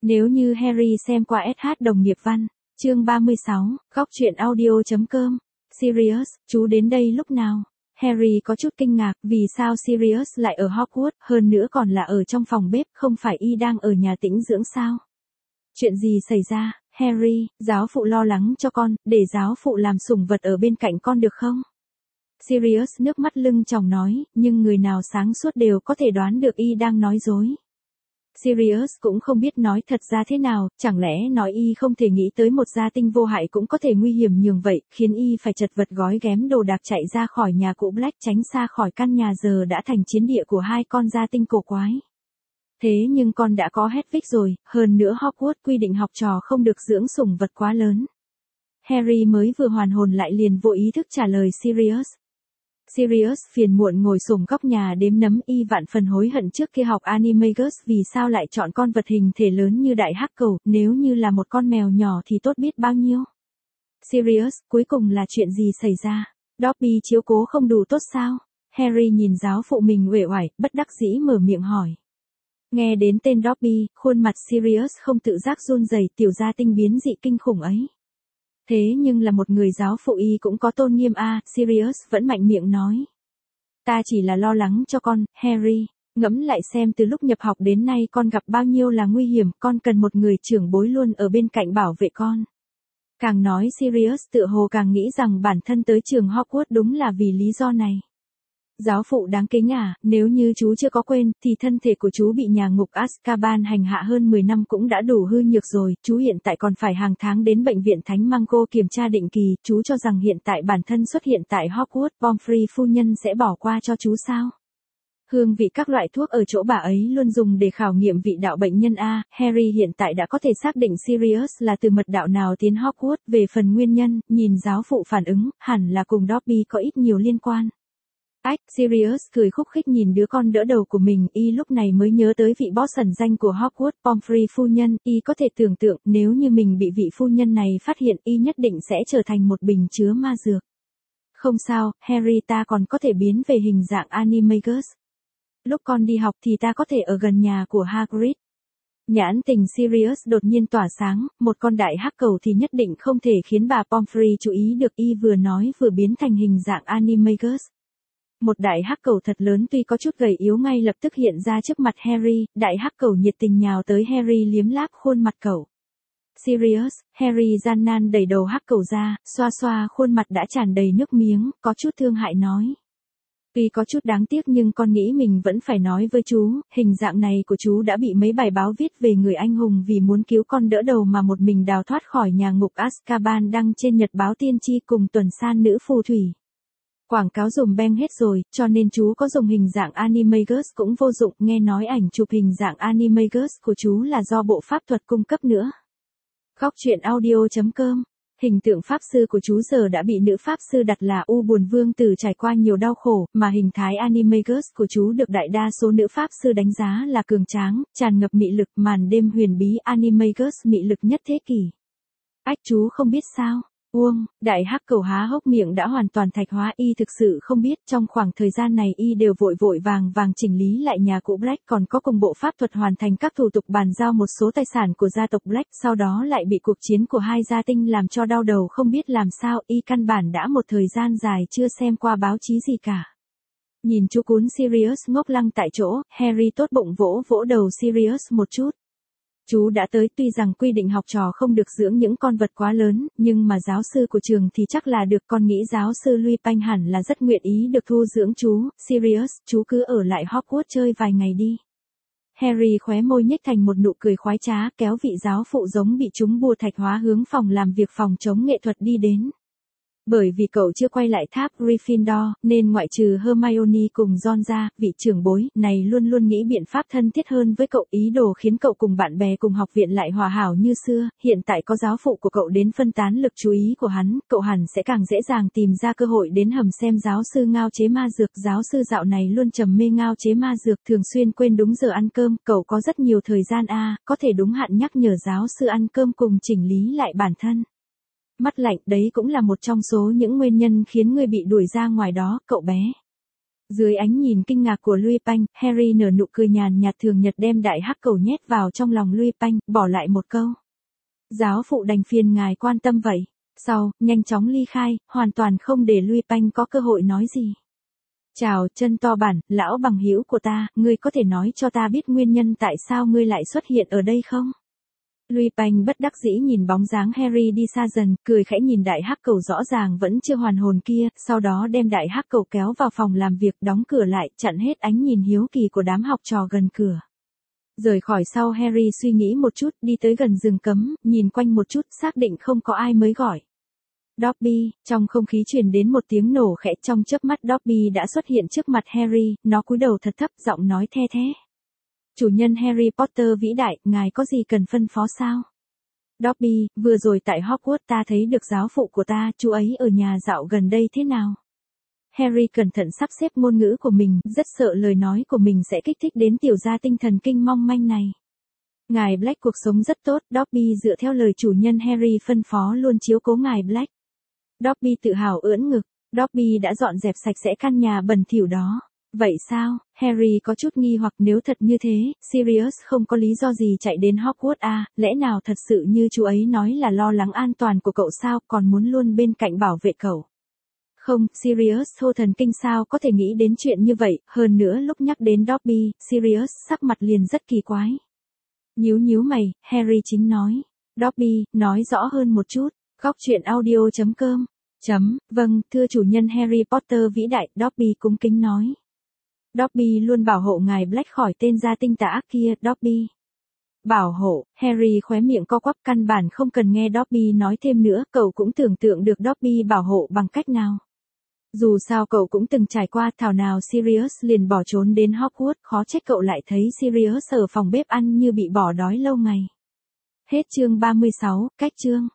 Nếu như Harry xem qua SH đồng nghiệp văn, chương 36, góc truyện audio.com, Sirius, chú đến đây lúc nào? Harry có chút kinh ngạc, vì sao Sirius lại ở Hogwarts, hơn nữa còn là ở trong phòng bếp, không phải y đang ở nhà tĩnh dưỡng sao? Chuyện gì xảy ra, Harry, giáo phụ lo lắng cho con, để giáo phụ làm sủng vật ở bên cạnh con được không? Sirius nước mắt lưng tròng nói, nhưng người nào sáng suốt đều có thể đoán được y đang nói dối. Sirius cũng không biết nói thật ra thế nào, chẳng lẽ nói y không thể nghĩ tới một gia tinh vô hại cũng có thể nguy hiểm nhường vậy, khiến y phải chật vật gói ghém đồ đạc chạy ra khỏi nhà cũ Black tránh xa khỏi căn nhà giờ đã thành chiến địa của hai con gia tinh cổ quái. Thế nhưng con đã có Hedwig rồi, hơn nữa Hogwarts quy định học trò không được dưỡng sủng vật quá lớn. Harry mới vừa hoàn hồn lại liền vô ý thức trả lời Sirius. Sirius phiền muộn ngồi xổm góc nhà đếm nấm, y vạn phần hối hận trước kia học Animagus vì sao lại chọn con vật hình thể lớn như đại hắc cầu, nếu như là một con mèo nhỏ thì tốt biết bao nhiêu. Sirius, cuối cùng là chuyện gì xảy ra? Dobby chiếu cố không đủ tốt sao? Harry nhìn giáo phụ mình uể oải, bất đắc dĩ mở miệng hỏi. Nghe đến tên Dobby, khuôn mặt Sirius không tự giác run rẩy, tiểu gia tinh biến dị kinh khủng ấy. Thế nhưng là một người giáo phụ y cũng có tôn nghiêm a, Sirius vẫn mạnh miệng nói. Ta chỉ là lo lắng cho con, Harry, ngẫm lại xem từ lúc nhập học đến nay con gặp bao nhiêu là nguy hiểm, con cần một người trưởng bối luôn ở bên cạnh bảo vệ con. Càng nói Sirius tựa hồ càng nghĩ rằng bản thân tới trường Hogwarts đúng là vì lý do này. Giáo phụ đáng kính à, nếu như chú chưa có quên, thì thân thể của chú bị nhà ngục Azkaban hành hạ hơn 10 năm cũng đã đủ hư nhược rồi, chú hiện tại còn phải hàng tháng đến bệnh viện Thánh Mango kiểm tra định kỳ, chú cho rằng hiện tại bản thân xuất hiện tại Hogwarts, Pomfrey phu nhân sẽ bỏ qua cho chú sao? Hương vị các loại thuốc ở chỗ bà ấy luôn dùng để khảo nghiệm vị đạo bệnh nhân A, Harry hiện tại đã có thể xác định Sirius là từ mật đạo nào tiến Hogwarts, về phần nguyên nhân, nhìn giáo phụ phản ứng, hẳn là cùng Dobby có ít nhiều liên quan. Sirius cười khúc khích nhìn đứa con đỡ đầu của mình, y lúc này mới nhớ tới vị boss ẩn danh của Hogwarts, Pomfrey phu nhân, y có thể tưởng tượng nếu như mình bị vị phu nhân này phát hiện y nhất định sẽ trở thành một bình chứa ma dược. Không sao, Harry, ta còn có thể biến về hình dạng Animagus. Lúc con đi học thì ta có thể ở gần nhà của Hagrid. Nhãn tình Sirius đột nhiên tỏa sáng, một con đại hắc cầu thì nhất định không thể khiến bà Pomfrey chú ý được, y vừa nói vừa biến thành hình dạng Animagus. Một đại hắc cầu thật lớn tuy có chút gầy yếu ngay lập tức hiện ra trước mặt Harry, đại hắc cầu nhiệt tình nhào tới Harry liếm láp khuôn mặt cậu. Sirius, Harry gian nan đẩy đầu hắc cầu ra, xoa xoa khuôn mặt đã tràn đầy nước miếng, có chút thương hại nói. Tuy có chút đáng tiếc nhưng con nghĩ mình vẫn phải nói với chú, hình dạng này của chú đã bị mấy bài báo viết về người anh hùng vì muốn cứu con đỡ đầu mà một mình đào thoát khỏi nhà ngục Azkaban đăng trên nhật báo tiên tri cùng tuần san nữ phù thủy. Quảng cáo dùm beng hết rồi, cho nên chú có dùng hình dạng Animagus cũng vô dụng, nghe nói ảnh chụp hình dạng Animagus của chú là do bộ pháp thuật cung cấp nữa. Góc truyện audio.com, hình tượng pháp sư của chú giờ đã bị nữ pháp sư đặt là U Buồn Vương Tử trải qua nhiều đau khổ, mà hình thái Animagus của chú được đại đa số nữ pháp sư đánh giá là cường tráng, tràn ngập mị lực, màn đêm huyền bí Animagus mị lực nhất thế kỷ. Chú không biết sao? Đại hắc cầu há hốc miệng đã hoàn toàn thạch hóa, y thực sự không biết, trong khoảng thời gian này y đều vội vội vàng vàng chỉnh lý lại nhà cũ Black, còn có cùng bộ pháp thuật hoàn thành các thủ tục bàn giao một số tài sản của gia tộc Black, sau đó lại bị cuộc chiến của hai gia tinh làm cho đau đầu không biết làm sao, y căn bản đã một thời gian dài chưa xem qua báo chí gì cả. Nhìn chú cún Sirius ngốc lăng tại chỗ, Harry tốt bụng vỗ vỗ đầu Sirius một chút. Chú đã tới, tuy rằng quy định học trò không được dưỡng những con vật quá lớn, nhưng mà giáo sư của trường thì chắc là được, con nghĩ giáo sư Lupin hẳn là rất nguyện ý được thu dưỡng chú. Sirius, chú cứ ở lại Hogwarts chơi vài ngày đi. Harry khóe môi nhếch thành một nụ cười khoái trá, kéo vị giáo phụ giống bị chúng bùa thạch hóa hướng phòng làm việc phòng chống nghệ thuật đi đến. Bởi vì cậu chưa quay lại tháp Gryffindor, nên ngoại trừ Hermione cùng Ron ra, vị trưởng bối này luôn luôn nghĩ biện pháp thân thiết hơn với cậu, ý đồ khiến cậu cùng bạn bè cùng học viện lại hòa hảo như xưa. Hiện tại có giáo phụ của cậu đến phân tán lực chú ý của hắn, cậu hẳn sẽ càng dễ dàng tìm ra cơ hội đến hầm xem giáo sư ngao chế ma dược. Giáo sư dạo này luôn trầm mê ngao chế ma dược, thường xuyên quên đúng giờ ăn cơm, cậu có rất nhiều thời gian có thể đúng hạn nhắc nhở giáo sư ăn cơm cùng chỉnh lý lại bản thân. Mắt lạnh, đấy cũng là một trong số những nguyên nhân khiến ngươi bị đuổi ra ngoài đó, cậu bé. Dưới ánh nhìn kinh ngạc của Lupin, Harry nở nụ cười nhàn nhạt thường nhật đem đại hắc cầu nhét vào trong lòng Lupin, bỏ lại một câu. Giáo phụ đành phiền ngài quan tâm vậy. Sau, nhanh chóng ly khai, hoàn toàn không để Lupin có cơ hội nói gì. Chào, chân to bản, lão bằng hữu của ta, ngươi có thể nói cho ta biết nguyên nhân tại sao ngươi lại xuất hiện ở đây không? Lupin bất đắc dĩ nhìn bóng dáng Harry đi xa dần, cười khẽ nhìn đại hắc cầu rõ ràng vẫn chưa hoàn hồn kia, sau đó đem đại hắc cầu kéo vào phòng làm việc đóng cửa lại, chặn hết ánh nhìn hiếu kỳ của đám học trò gần cửa. Rời khỏi sau Harry suy nghĩ một chút, đi tới gần rừng cấm, nhìn quanh một chút, xác định không có ai mới gọi. Dobby, trong không khí truyền đến một tiếng nổ khẽ, trong chớp mắt Dobby đã xuất hiện trước mặt Harry, nó cúi đầu thật thấp, giọng nói the thé. Chủ nhân Harry Potter vĩ đại, ngài có gì cần phân phó sao? Dobby, vừa rồi tại Hogwarts ta thấy được giáo phụ của ta, chú ấy ở nhà dạo gần đây thế nào? Harry cẩn thận sắp xếp ngôn ngữ của mình, rất sợ lời nói của mình sẽ kích thích đến tiểu gia tinh thần kinh mong manh này. Ngài Black cuộc sống rất tốt, Dobby dựa theo lời chủ nhân Harry phân phó luôn chiếu cố ngài Black. Dobby tự hào ưỡn ngực, Dobby đã dọn dẹp sạch sẽ căn nhà bẩn thỉu đó. Vậy sao? Harry có chút nghi hoặc nếu thật như thế, Sirius không có lý do gì chạy đến Hogwarts à, lẽ nào thật sự như chú ấy nói là lo lắng an toàn của cậu sao, còn muốn luôn bên cạnh bảo vệ cậu. Không, Sirius thô thần kinh sao có thể nghĩ đến chuyện như vậy, hơn nữa lúc nhắc đến Dobby, Sirius sắc mặt liền rất kỳ quái. Nhíu mày, Harry chính nói. Dobby, nói rõ hơn một chút, góc truyện audio.com. Vâng, thưa chủ nhân Harry Potter vĩ đại, Dobby cung kính nói. Dobby luôn bảo hộ ngài Black khỏi tên gia tinh tà ác kia, Dobby. Bảo hộ, Harry khóe miệng co quắp căn bản không cần nghe Dobby nói thêm nữa, cậu cũng tưởng tượng được Dobby bảo hộ bằng cách nào. Dù sao cậu cũng từng trải qua, thảo nào Sirius liền bỏ trốn đến Hogwarts, khó trách cậu lại thấy Sirius ở phòng bếp ăn như bị bỏ đói lâu ngày. Hết chương 36, cách chương.